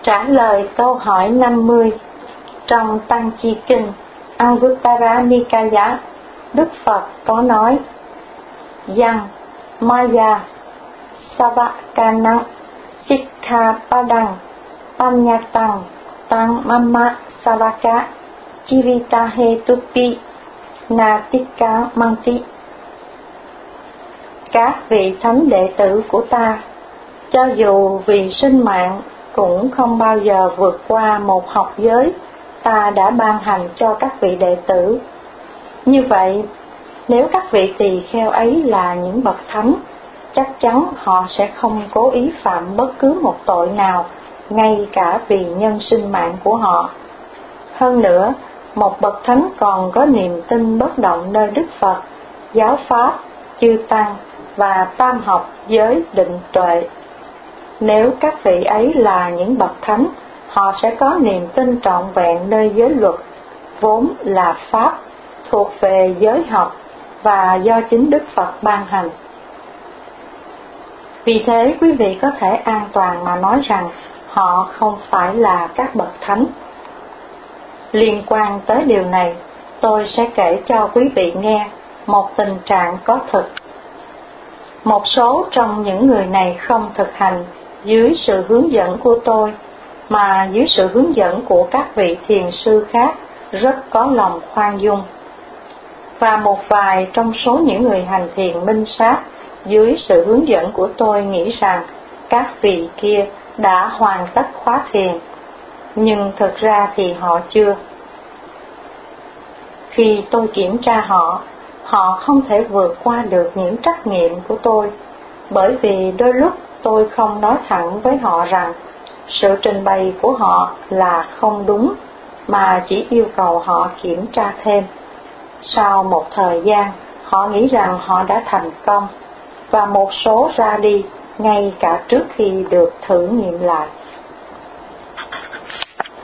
Trả lời câu hỏi 50 trong Tăng Chi Kinh Anguttara Nikaya, Đức Phật có nói: Yang Maya Savakanang Sikhapadang Panyatang Tang Mama Savaka Chivitahetupi Natika Manti. Các vị thánh đệ tử của ta, cho dù vì sinh mạng, cũng không bao giờ vượt qua một học giới ta đã ban hành cho các vị đệ tử. Như vậy, nếu các vị tỳ kheo ấy là những bậc thánh, chắc chắn họ sẽ không cố ý phạm bất cứ một tội nào, ngay cả vì nhân sinh mạng của họ. Hơn nữa, một bậc thánh còn có niềm tin bất động nơi Đức Phật, giáo pháp, chư tăng và tam học giới định tuệ. Nếu các vị ấy là những bậc thánh, họ sẽ có niềm tin trọn vẹn nơi giới luật, vốn là pháp, thuộc về giới học và do chính Đức Phật ban hành. Vì thế, quý vị có thể an toàn mà nói rằng họ không phải là các bậc thánh. Liên quan tới điều này, tôi sẽ kể cho quý vị nghe một tình trạng có thực. Một số trong những người này không thực hành dưới sự hướng dẫn của tôi, mà dưới sự hướng dẫn của các vị thiền sư khác rất có lòng khoan dung. Và một vài trong số những người hành thiền minh sát dưới sự hướng dẫn của tôi nghĩ rằng các vị kia đã hoàn tất khóa thiền, nhưng thực ra thì họ chưa. Khi tôi kiểm tra họ, họ không thể vượt qua được những trắc nghiệm của tôi, bởi vì đôi lúc tôi không nói thẳng với họ rằng sự trình bày của họ là không đúng, mà chỉ yêu cầu họ kiểm tra thêm. Sau một thời gian, họ nghĩ rằng họ đã thành công, và một số ra đi ngay cả trước khi được thử nghiệm lại.